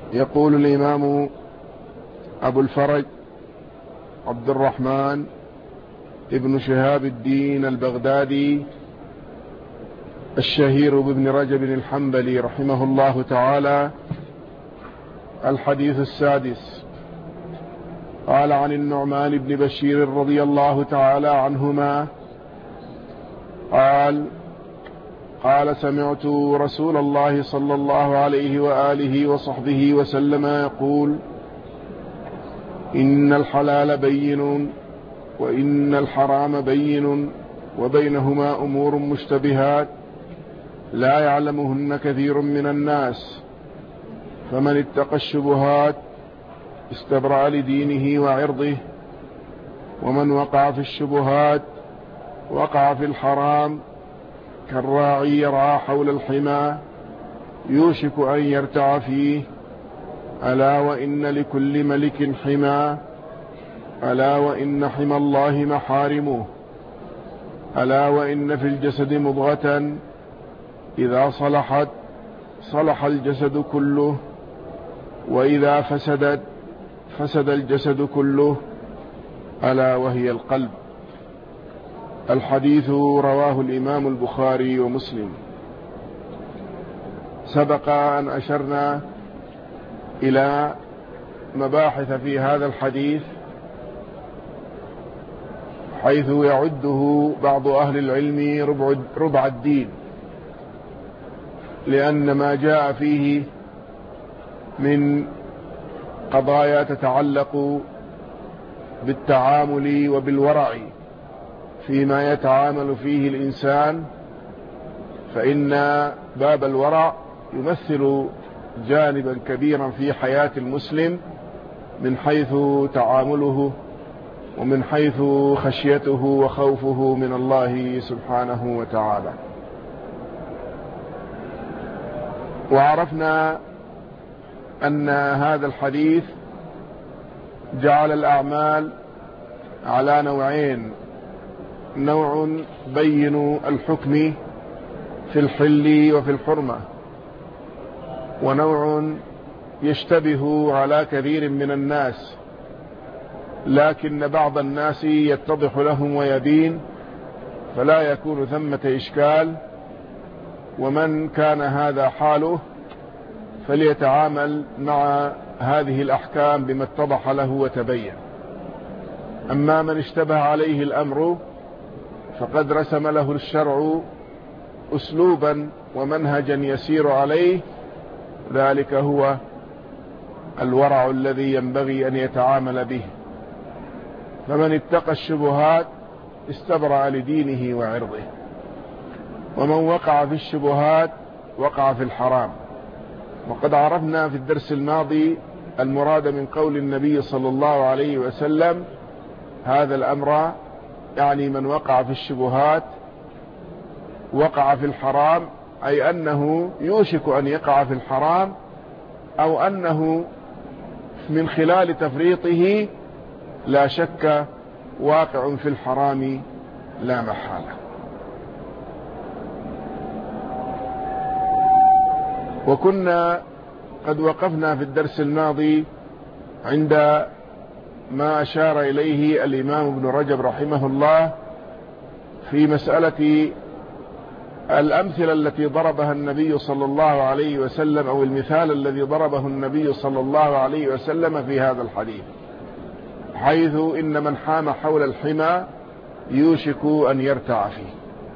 يقول الإمام أبو الفرج عبد الرحمن ابن شهاب الدين البغدادي الشهير بابن رجب الحنبلي رحمه الله تعالى: الحديث السادس. قال: عن النعمان بن بشير رضي الله تعالى عنهما قال سمعت رسول الله صلى الله عليه وآله وصحبه وسلم يقول: إن الحلال بين وإن الحرام بين وبينهما أمور مشتبهات لا يعلمهن كثير من الناس، فمن اتقى الشبهات استبرأ لدينه وعرضه، ومن وقع في الشبهات وقع في الحرام كالراعي يرعى حول الحمى يوشك أن يرتع فيه. ألا وإن لكل ملك حمى، ألا وإن حمى الله محارمه، ألا وإن في الجسد مضغة إذا صلحت صلح الجسد كله، وإذا فسدت فسد الجسد كله، ألا وهي القلب. الحديث رواه الإمام البخاري ومسلم. سبق أن أشرنا إلى مباحث في هذا الحديث، حيث يعده بعض أهل العلم ربع الدين، لأن ما جاء فيه من قضايا تتعلق بالتعامل وبالورع فيما يتعامل فيه الإنسان، فإن باب الورع يمثل جانبا كبيرا في حياة المسلم، من حيث تعامله ومن حيث خشيته وخوفه من الله سبحانه وتعالى. وعرفنا أن هذا الحديث جعل الأعمال على نوعين: نوع بين الحكم في الحل وفي الحرمة، ونوع يشتبه على كثير من الناس، لكن بعض الناس يتضح لهم ويبين فلا يكون ثمة إشكال، ومن كان هذا حاله فليتعامل مع هذه الأحكام بما اتضح له وتبين. أما من اشتبه عليه الأمر فقد رسم له الشرع أسلوبا ومنهجا يسير عليه، ذلك هو الورع الذي ينبغي أن يتعامل به. فمن اتقى الشبهات استبرأ لدينه وعرضه، ومن وقع في الشبهات وقع في الحرام. وقد عرفنا في الدرس الماضي المراد من قول النبي صلى الله عليه وسلم هذا الأمر، يعني من وقع في الشبهات وقع في الحرام، أي أنه يوشك أن يقع في الحرام، أو أنه من خلال تفريطه لا شك واقع في الحرام لا محالة. وكنا قد وقفنا في الدرس الماضي عند ما أشار إليه الإمام ابن رجب رحمه الله في مسألة الأمثلة التي ضربها النبي صلى الله عليه وسلم، أو المثال الذي ضربه النبي صلى الله عليه وسلم في هذا الحديث، حيث إن من حام حول الحمى يوشك أن يرتع فيه.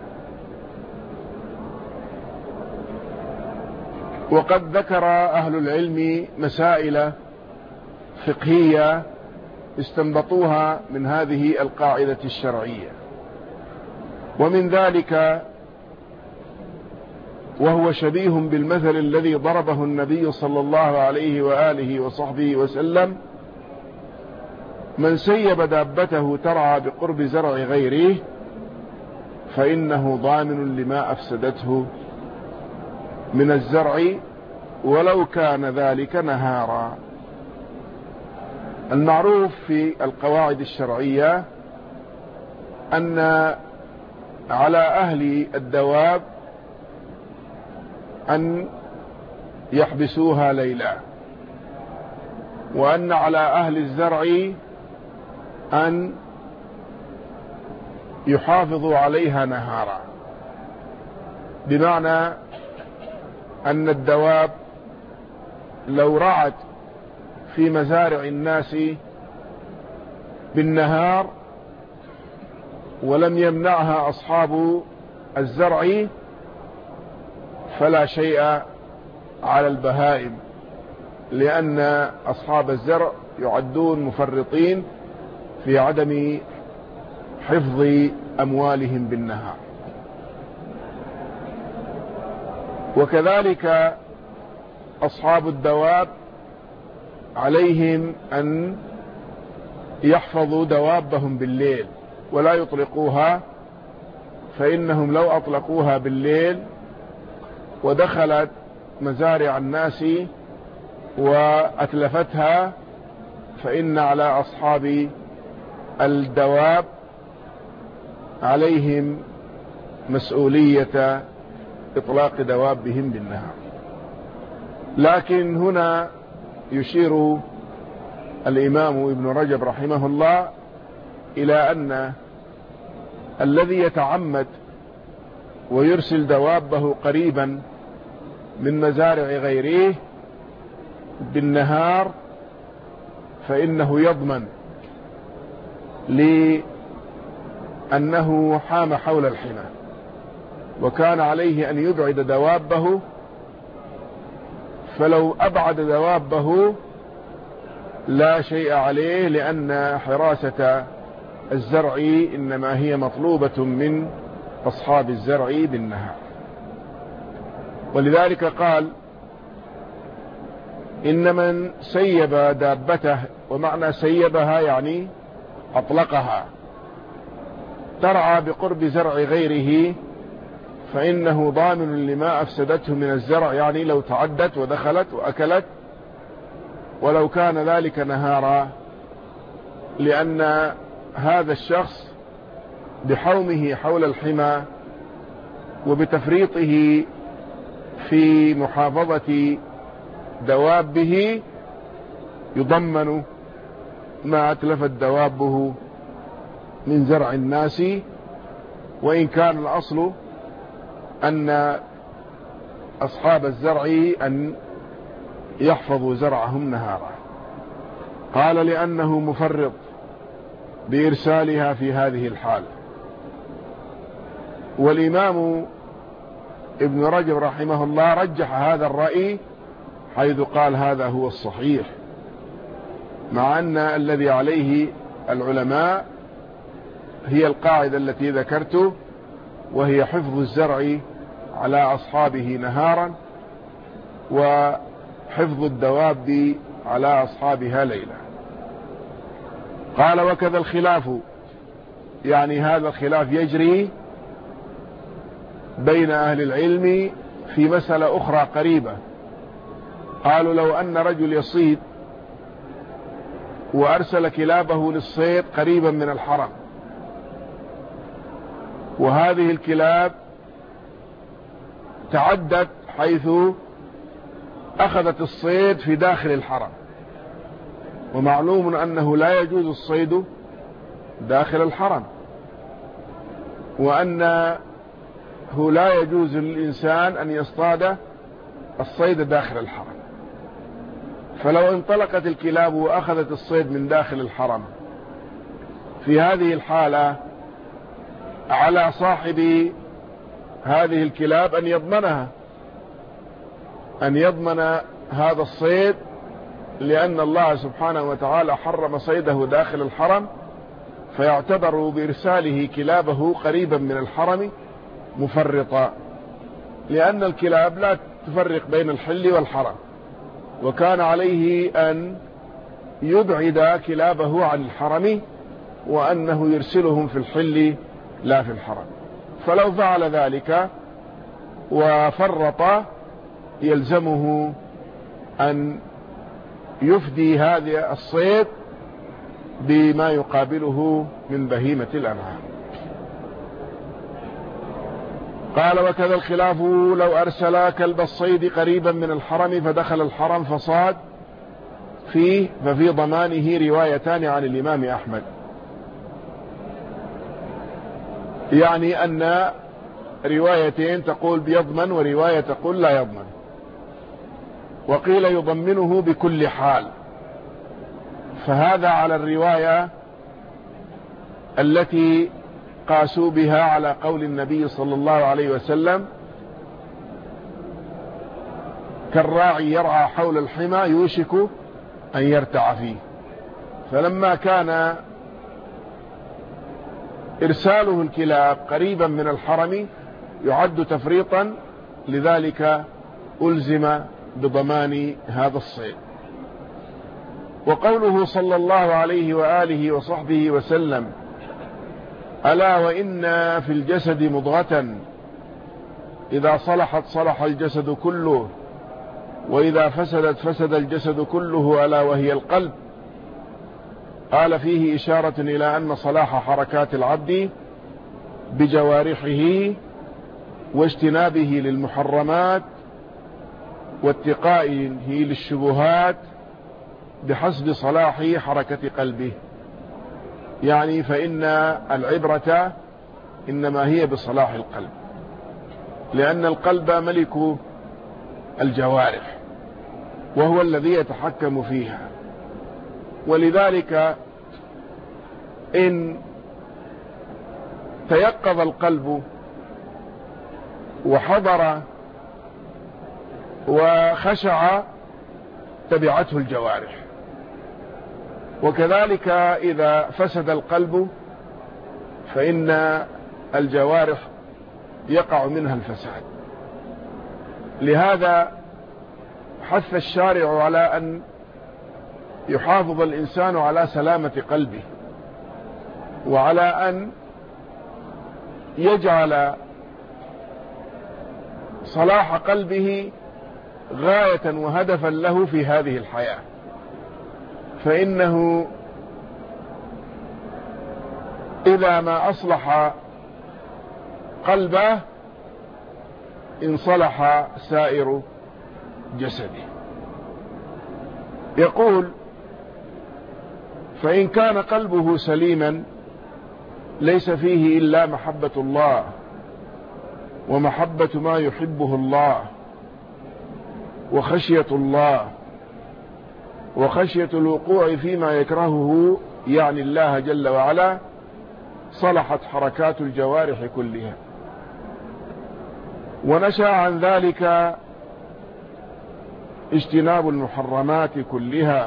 وقد ذكر أهل العلم مسائل فقهية استنبطوها من هذه القاعدة الشرعية، ومن ذلك وهو شبيه بالمثل الذي ضربه النبي صلى الله عليه وآله وصحبه وسلم: من سيب دابته ترعى بقرب زرع غيره فإنه ضامن لما أفسدته من الزرع ولو كان ذلك نهارا. المعروف في القواعد الشرعية أن على أهل الدواب أن يحبسوها ليلا، وأن على أهل الزرع أن يحافظوا عليها نهارا، بمعنى أن الدواب لو رعت في مزارع الناس بالنهار ولم يمنعها أصحاب الزرع فلا شيء على البهائم، لأن أصحاب الزرع يعدون مفرطين في عدم حفظ أموالهم بالنهار. وكذلك أصحاب الدواب عليهم أن يحفظوا دوابهم بالليل ولا يطلقوها، فإنهم لو أطلقوها بالليل ودخلت مزارع الناس وأتلفتها فإن على أصحاب الدواب عليهم مسؤولية إطلاق دوابهم بالنهار. لكن هنا يشير الإمام ابن رجب رحمه الله إلى أن الذي يتعمد ويرسل دوابه قريبا من مزارع غيره بالنهار فإنه يضمن لأنه حام حول الحمى، وكان عليه أن يبعد دوابه، فلو أبعد دوابه لا شيء عليه، لأن حراسة الزرع إنما هي مطلوبة من أصحاب الزرع بالنهار. ولذلك قال إن من سيب دابته، ومعنى سيبها يعني أطلقها، ترعى بقرب زرع غيره فإنه ضامن لما أفسدته من الزرع، يعني لو تعدت ودخلت وأكلت ولو كان ذلك نهارا، لأن هذا الشخص بحومه حول الحمى وبتفريطه في محافظة دوابه يضمن ما أتلفت دوابه من زرع الناس، وإن كان الأصل أن أصحاب الزرع أن يحفظوا زرعهم نهارا. قال لأنه مفرط بإرسالها في هذه الحال. والإمام ابن رجب رحمه الله رجح هذا الرأي حيث قال هذا هو الصحيح، مع أن الذي عليه العلماء هي القاعدة التي ذكرته، وهي حفظ الزرع على أصحابه نهارا وحفظ الدواب على أصحابها ليلا. قال وكذا الخلاف، يعني هذا الخلاف يجري بين أهل العلم في مسألة أخرى قريبة. قالوا لو أن رجل يصيد وأرسل كلابه للصيد قريبا من الحرم، وهذه الكلاب تعدت حيث أخذت الصيد في داخل الحرم، ومعلوم أنه لا يجوز الصيد داخل الحرم، وأنه لا يجوز للإنسان أن يصطاد الصيد داخل الحرم. فلو انطلقت الكلاب وأخذت الصيد من داخل الحرم، في هذه الحالة على صاحب هذه الكلاب أن يضمنها، أن يضمن هذا الصيد، لأن الله سبحانه وتعالى حرم صيده داخل الحرم، فيعتبر بإرساله كلابه قريبا من الحرم مفرطا، لأن الكلاب لا تفرق بين الحل والحرم، وكان عليه أن يبعد كلابه عن الحرم، وأنه يرسلهم في الحل لا في الحرم. فلو فعل ذلك وفرط يلزمه أن يفدي هذا الصيد بما يقابله من بهيمة الأنعام. قال وكذا الخلاف لو أرسل كلب الصيد قريبا من الحرم فدخل الحرم فصاد، فيه ففي ضمانه روايتان عن الإمام أحمد، يعني أن روايتين تقول بيضمن ورواية تقول لا يضمن، وقيل يضمنه بكل حال. فهذا على الرواية التي قاسوا بها على قول النبي صلى الله عليه وسلم: كالراعي يرعى حول الحمى يوشك أن يرتع فيه. فلما كان إرساله الكلاب قريبا من الحرم يعد تفريطا، لذلك ألزم بضمان هذا الصيد. وقوله صلى الله عليه وآله وصحبه وسلم: ألا وإن في الجسد مضغة إذا صلحت صلح الجسد كله وإذا فسدت فسد الجسد كله ألا وهي القلب، قال فيه إشارة إلى أن صلاح حركات العبد بجوارحه واجتنابه للمحرمات واتقائه للشبهات بحسب صلاح حركة قلبه. يعني فإن العبرة إنما هي بصلاح القلب، لأن القلب ملك الجوارح وهو الذي يتحكم فيها. ولذلك إن تيقظ القلب وحضر وخشع تبعته الجوارح، وكذلك إذا فسد القلب فإن الجوارح يقع منها الفساد. لهذا حث الشارع على أن يحافظ الإنسان على سلامة قلبه، وعلى أن يجعل صلاح قلبه غاية وهدفا له في هذه الحياة، فإنه إذا ما أصلح قلبه انصلح سائر جسده. يقول: فإن كان قلبه سليما ليس فيه إلا محبة الله ومحبة ما يحبه الله وخشية الله وخشية الوقوع فيما يكرهه يعني الله جل وعلا، صلحت حركات الجوارح كلها. ونشأ عن ذلك اجتناب المحرمات كلها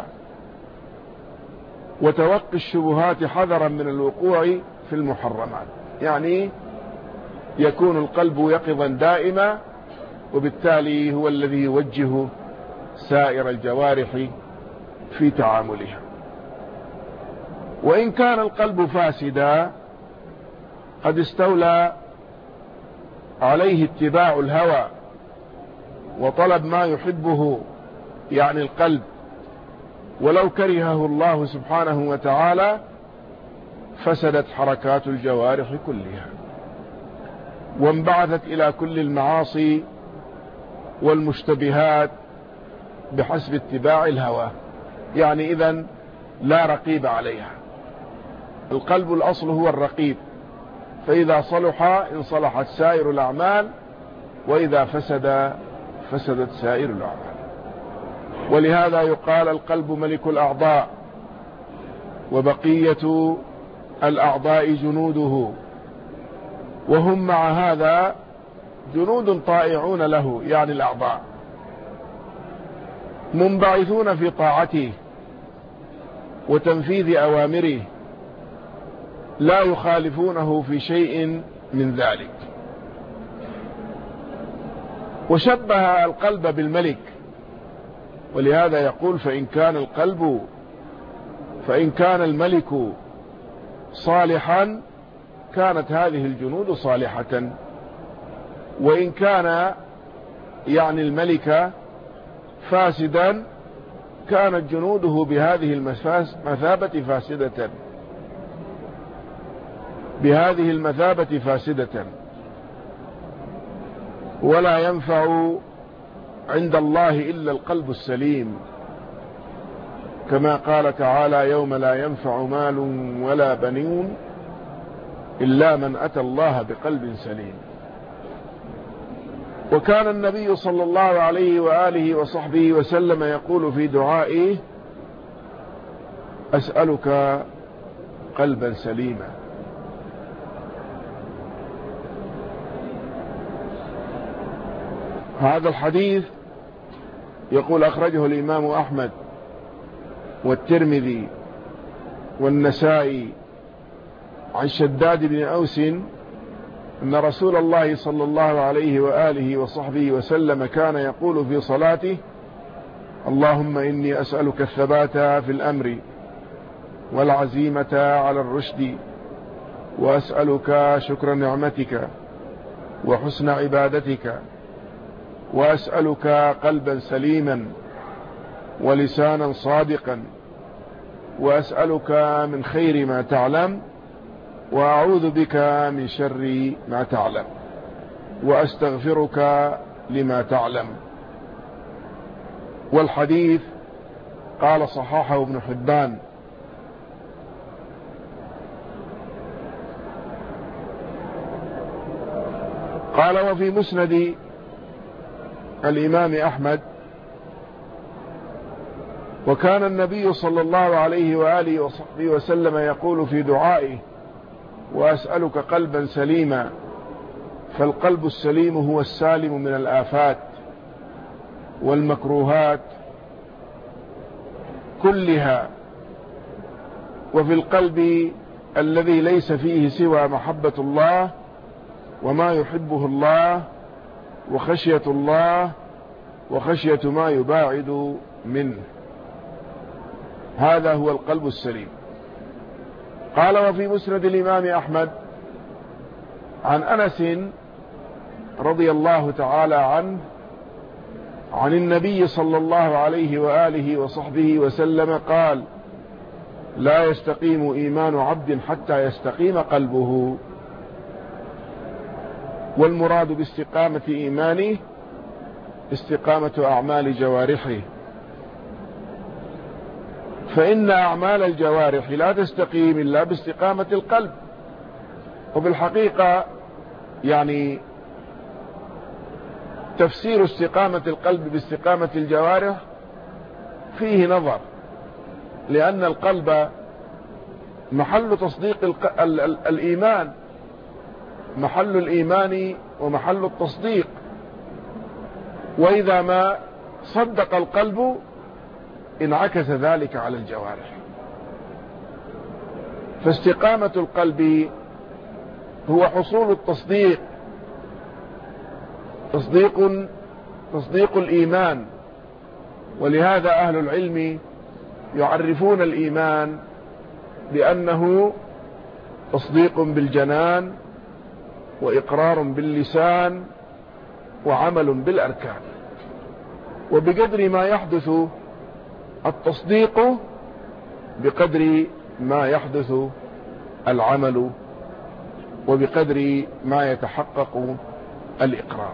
وتوقي الشبهات حذرا من الوقوع في المحرمات، يعني يكون القلب يقظا دائما، وبالتالي هو الذي يوجه سائر الجوارح في تعاملها. وإن كان القلب فاسدا قد استولى عليه اتباع الهوى وطلب ما يحبه يعني القلب، ولو كرهه الله سبحانه وتعالى فسدت حركات الجوارح كلها وانبعثت إلى كل المعاصي والمشتبهات بحسب اتباع الهوى، يعني إذن لا رقيب عليها. القلب الأصل هو الرقيب، فإذا صلح انصلحت سائر الأعمال، وإذا فسد فسدت سائر الأعمال. ولهذا يقال: القلب ملك الأعضاء وبقية الأعضاء جنوده، وهم مع هذا جنود طائعون له، يعني الأعضاء منبعثون في طاعته وتنفيذ أوامره، لا يخالفونه في شيء من ذلك. وشبه القلب بالملك، ولهذا يقول: فإن كان الملك صالحا كانت هذه الجنود صالحة، وإن كان يعني الملك فاسدا كانت جنوده بهذه المثابة فاسدة، ولا ينفع عند الله إلا القلب السليم. كما قال تعالى: يوم لا ينفع مال ولا بنون إلا من أتى الله بقلب سليم. وكان النبي صلى الله عليه وآله وصحبه وسلم يقول في دعائه: أسألك قلبا سليما. هذا الحديث يقول أخرجه الإمام أحمد والترمذي والنسائي عن شداد بن أوس أن رسول الله صلى الله عليه وآله وصحبه وسلم كان يقول في صلاته: اللهم إني أسألك الثبات في الأمر والعزيمة على الرشد، وأسألك شكر نعمتك وحسن عبادتك، وأسألك قلبا سليما ولسانا صادقا، وأسألك من خير ما تعلم، وأعوذ بك من شر ما تعلم، وأستغفرك لما تعلم. والحديث قال صححه ابن حبان. قال: وفي مسند الإمام أحمد: وكان النبي صلى الله عليه وآله وصحبه وسلم يقول في دعائه: وأسألك قلبا سليما. فالقلب السليم هو السالم من الآفات والمكروهات كلها. وفي القلب الذي ليس فيه سوى محبة الله وما يحبه الله وخشية الله وخشية ما يباعد منه، هذا هو القلب السليم. قال: وفي مسند الإمام أحمد عن أنس رضي الله تعالى عنه عن النبي صلى الله عليه وآله وصحبه وسلم قال: لا يستقيم إيمان عبد حتى يستقيم قلبه. والمراد باستقامة إيمانه استقامة أعمال جوارحه، فإن أعمال الجوارح لا تستقيم إلا باستقامة القلب. وبالحقيقة يعني تفسير استقامة القلب باستقامة الجوارح فيه نظر، لأن القلب محل تصديق الإيمان، محل الإيمان ومحل التصديق، وإذا ما صدق القلب انعكس ذلك على الجوارح. فاستقامة القلب هو حصول التصديق، تصديق الإيمان. ولهذا أهل العلم يعرفون الإيمان بأنه تصديق بالجنان وإقرار باللسان وعمل بالأركان. وبقدر ما يحدث التصديق بقدر ما يحدث العمل، وبقدر ما يتحقق الإقرار.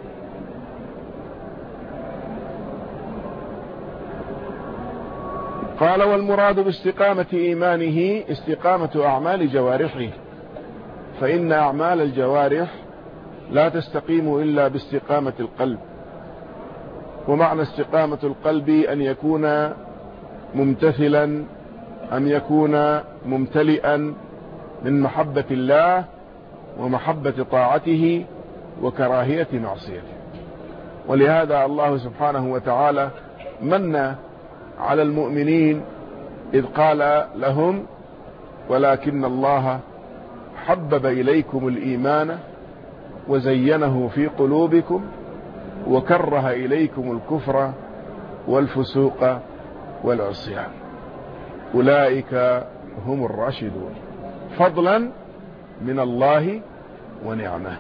قال: والمراد باستقامة إيمانه استقامة أعمال جوارحه، فإن أعمال الجوارح لا تستقيم إلا باستقامة القلب. ومعنى استقامة القلب أن يكون ممتثلا، أن يكون ممتلئا من محبة الله ومحبة طاعته وكراهية معصيته. ولهذا الله سبحانه وتعالى من على المؤمنين إذ قال لهم: ولكن الله حبب إليكم الإيمان وزينه في قلوبكم وكره إليكم الكفر والفسوق والعصيان، أولئك هم الراشدون، فضلا من الله ونعمه.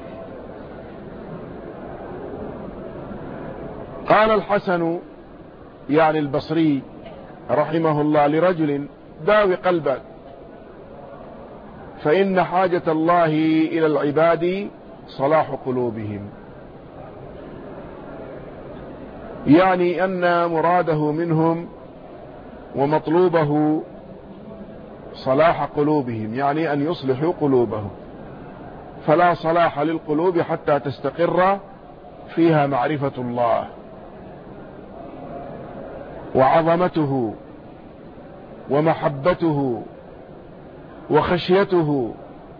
قال الحسن يعني البصري رحمه الله لرجل: داوي قلبك، فإن حاجة الله إلى العباد صلاح قلوبهم. يعني أن مراده منهم ومطلوبه صلاح قلوبهم، يعني أن يصلحوا قلوبهم. فلا صلاح للقلوب حتى تستقر فيها معرفة الله وعظمته ومحبته وخشيته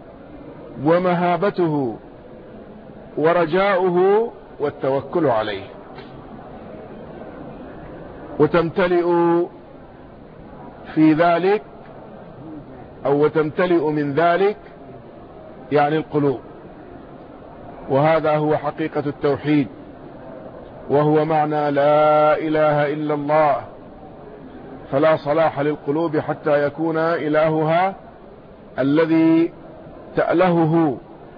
ومهابته ورجاؤه والتوكل عليه، وتمتلئ في ذلك أو وتمتلئ من ذلك يعني القلوب. وهذا هو حقيقة التوحيد، وهو معنى لا إله إلا الله. فلا صلاح للقلوب حتى يكون إلهها الذي تألهه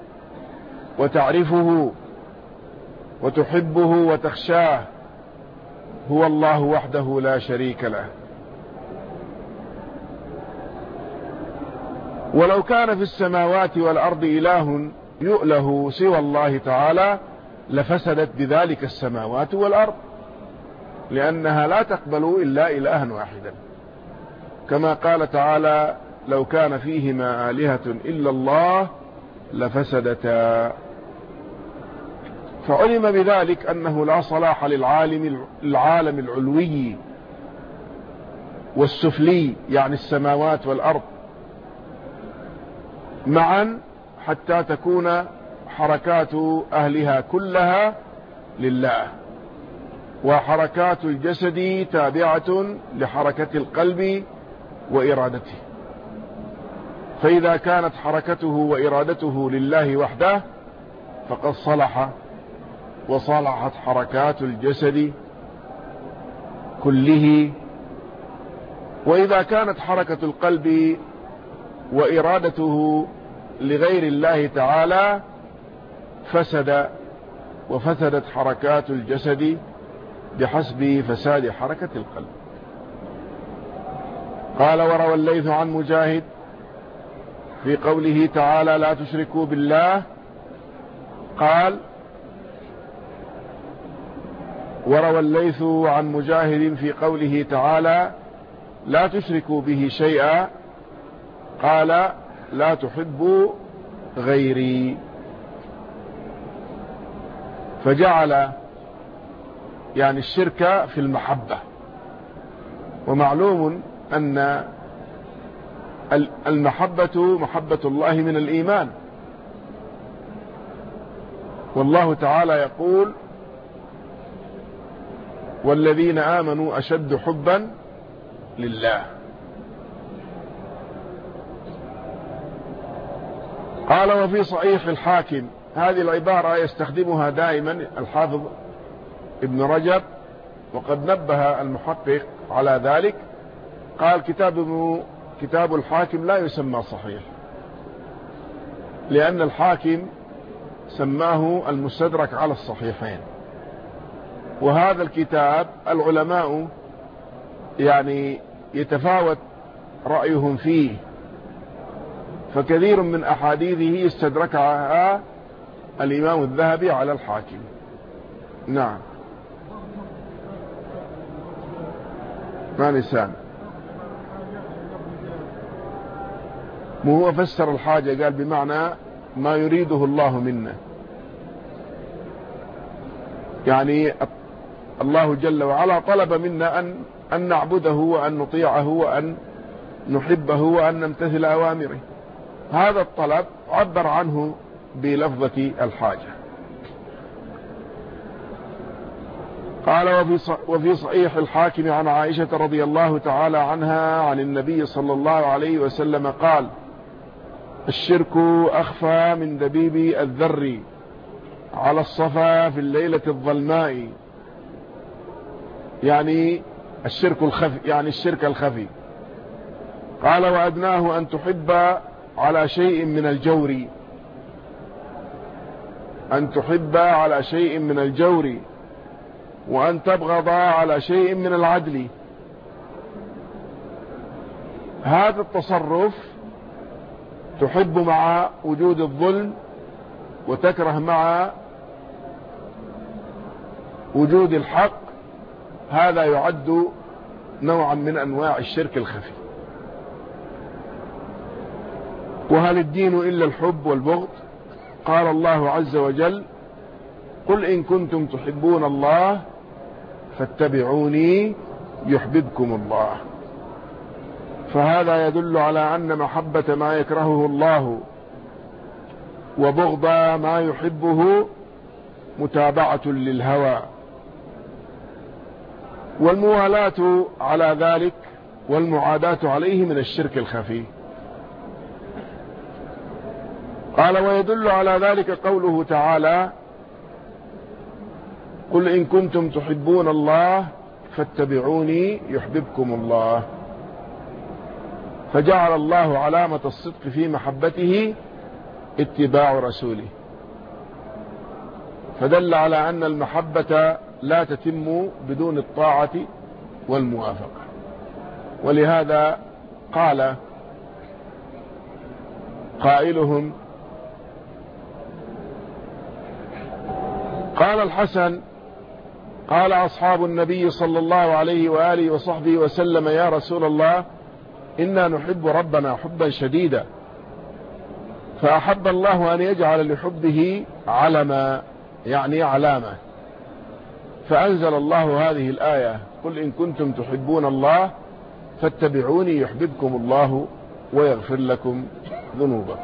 وتعرفه وتحبه وتخشاه هو الله وحده لا شريك له. ولو كان في السماوات والأرض إله يؤله سوى الله تعالى لفسدت بذلك السماوات والأرض، لأنها لا تقبل إلا إلها واحدا، كما قال تعالى: لو كان فيهما آلهة إلا الله لفسدتا. فعلم بذلك أنه لا صلاح للعالم العلوي والسفلي، يعني السماوات والأرض معا، حتى تكون حركات أهلها كلها لله، وحركات الجسد تابعة لحركة القلب وإرادته. فإذا كانت حركته وإرادته لله وحده فقد صلح، وصلحت حركات الجسد كله. وإذا كانت حركة القلب وإرادته لغير الله تعالى فسد، وفسدت حركات الجسد بحسب فساد حركة القلب. قال: وروى الليث عن مجاهد في قوله تعالى: لا تشركوا بالله، قال: وروى الليث عن مجاهد في قوله تعالى: لا تشركوا به شيئا، قال: لا تحبوا غيري. فجعل يعني الشرك في المحبة. ومعلوم أن المحبة محبة الله من الإيمان، والله تعالى يقول: والذين آمنوا أشد حبا لله. قال: وفي صحيح الحاكم. هذه العبارة يستخدمها دائما الحافظ ابن رجب، وقد نبه المحقق على ذلك. قال: كتاب الحاكم لا يسمى صحيح، لأن الحاكم سماه المستدرك على الصحيحين. وهذا الكتاب العلماء يعني يتفاوت رأيهم فيه، فكثير من أحاديثه استدركها الإمام الذهبي على الحاكم. نعم. ما لسان مو هو فسر الحاجة، قال بمعنى ما يريده الله منا، يعني الله جل وعلا طلب منا أن نعبده وأن نطيعه وأن نحبه وأن نمتثل أوامره. هذا الطلب عبر عنه بلفظة الحاجة. قال: وفي صحيح الحاكم عن عائشة رضي الله تعالى عنها عن النبي صلى الله عليه وسلم قال: الشرك أخفى من دبيب الذر على الصفا في الليلة الظلماء. يعني الشرك الخفي، يعني الشرك الخفي. قال: وأدناه أن تحب على شيء من الجور، أن تحب على شيء من الجور، وأن تبغض على شيء من العدل. هذا التصرف تحب مع وجود الظلم، وتكره مع وجود الحق. هذا يعد نوعا من أنواع الشرك الخفي. وهل الدين إلا الحب والبغض؟ قال الله عز وجل: قل إن كنتم تحبون الله فاتبعوني يحببكم الله. فهذا يدل على أن محبة ما يكرهه الله وبغض ما يحبه متابعة للهوى، والموالاة على ذلك والمعاداة عليه من الشرك الخفي. قال: ويدل على ذلك قوله تعالى: قل إن كنتم تحبون الله فاتبعوني يحببكم الله. فجعل الله علامة الصدق في محبته اتباع رسوله، فدل على أن المحبة لا تتم بدون الطاعة والموافقة. ولهذا قال قائلهم: قال الحسن: قال أصحاب النبي صلى الله عليه وآله وصحبه وسلم: يا رسول الله، إنا نحب ربنا حبا شديدا، فأحب الله أن يجعل لحبه علما، يعني علامة، فأنزل الله هذه الآية: قل إن كنتم تحبون الله فاتبعوني يحببكم الله ويغفر لكم ذنوبكم.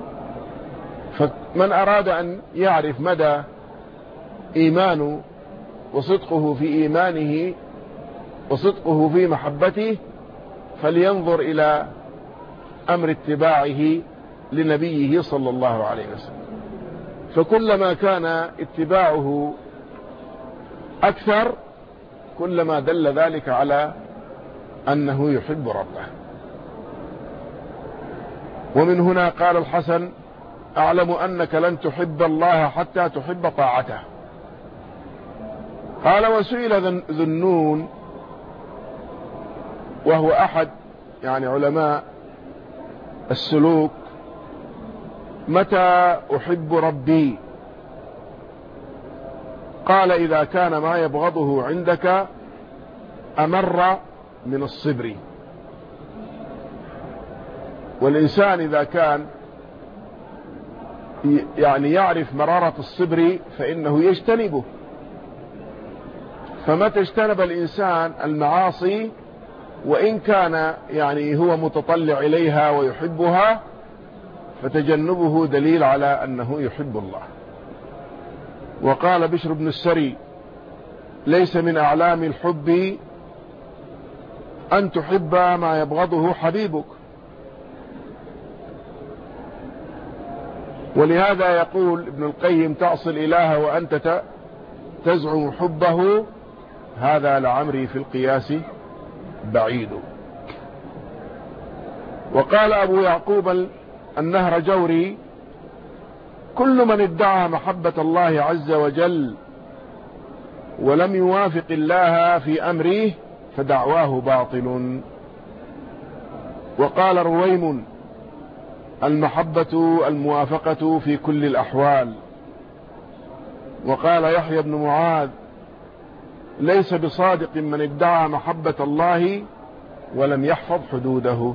فمن أراد أن يعرف مدى إيمانه وصدقه في إيمانه وصدقه في محبته فلينظر إلى أمر اتباعه لنبيه صلى الله عليه وسلم. فكلما كان اتباعه أكثر كلما دل ذلك على أنه يحب ربه. ومن هنا قال الحسن: أعلم أنك لن تحب الله حتى تحب طاعته. قال: وسئل ذنون، وهو أحد علماء السلوك: متى أحب ربي؟ قال: إذا كان ما يبغضه عندك أمر من الصبر. والإنسان إذا كان يعرف مرارة الصبر فإنه يجتنبه. فمتى اجتنب الإنسان المعاصي وإن كان هو متطلع إليها ويحبها، فتجنبه دليل على أنه يحب الله. وقال بشر بن السري: ليس من أعلام الحب أن تحب ما يبغضه حبيبك. ولهذا يقول ابن القيم: تعصي الإله وأنت تزعم حبه، هذا لعمري في القياس بعيد. وقال أبو يعقوب النهرجوري: كل من ادعى محبة الله عز وجل ولم يوافق الله في أمره فدعواه باطل. وقال رويم: المحبة الموافقة في كل الأحوال. وقال يحيى بن معاذ: ليس بصادق من ادعى محبة الله ولم يحفظ حدوده.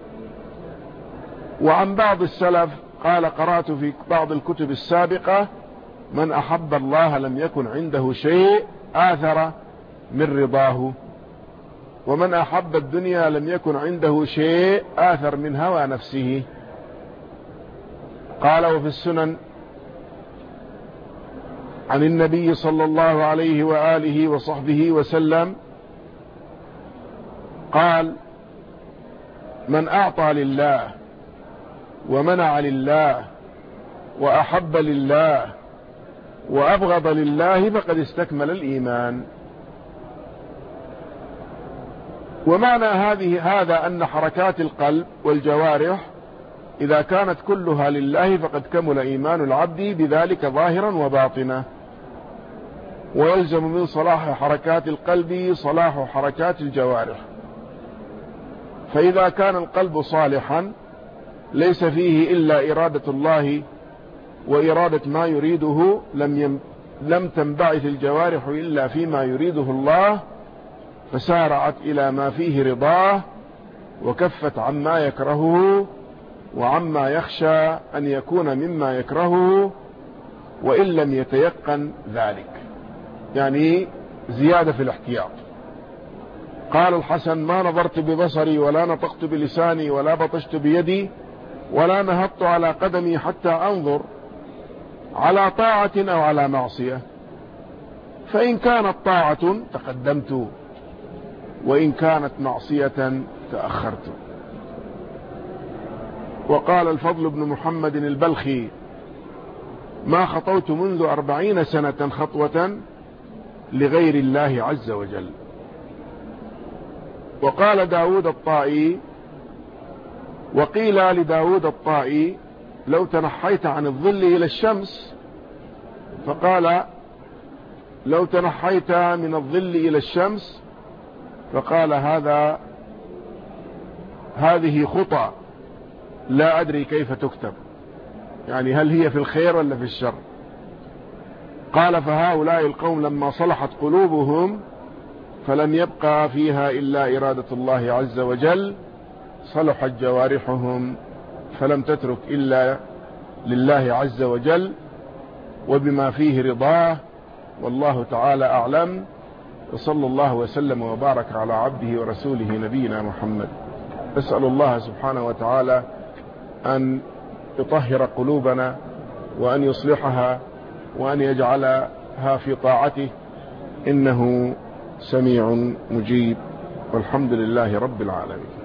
وعن بعض السلف قال: قرأت في بعض الكتب السابقة: من أحب الله لم يكن عنده شيء آثر من رضاه، ومن أحب الدنيا لم يكن عنده شيء آثر من هوى نفسه. قال: وفي السنن عن النبي صلى الله عليه وآله وصحبه وسلم قال: من أعطى لله ومنع لله وأحب لله وأبغض لله فقد استكمل الإيمان. ومعنى هذا أن حركات القلب والجوارح إذا كانت كلها لله فقد كمل إيمان العبد بذلك ظاهرا وباطنا. ويلزم من صلاح حركات القلب صلاح حركات الجوارح. فإذا كان القلب صالحا ليس فيه إلا إرادة الله وإرادة ما يريده، لم تنبعث الجوارح إلا فيما يريده الله، فسارعت إلى ما فيه رضاه وكفت عما يكرهه وعما يخشى أن يكون مما يكرهه وإن لم يتيقن ذلك، يعني زيادة في الاحتياط. قال الحسن: ما نظرت ببصري ولا نطقت بلساني ولا بطشت بيدي ولا نهضت على قدمي حتى أنظر على طاعة أو على معصية، فإن كانت طاعة تقدمت وإن كانت معصية تأخرت. وقال الفضل بن محمد البلخي: ما خطوت منذ 40 سنة خطوة لغير الله عز وجل. وقال داود الطائي: وقيل لداود الطائي: لو تنحيت عن الظل إلى الشمس، فقال: لو تنحيت من الظل إلى الشمس، فقال: هذه خطى لا أدري كيف تكتب، يعني هل هي في الخير ولا في الشر؟ قال: فهؤلاء القوم لما صلحت قلوبهم فلم يبقى فيها إلا إرادة الله عز وجل، صلحت جوارحهم فلم تترك إلا لله عز وجل وبما فيه رضاه، والله تعالى أعلم. وصلى الله وسلم وبارك على عبده ورسوله نبينا محمد. أسأل الله سبحانه وتعالى أن يطهر قلوبنا وأن يصلحها وأن يجعلها في طاعته، إنه سميع مجيب، والحمد لله رب العالمين.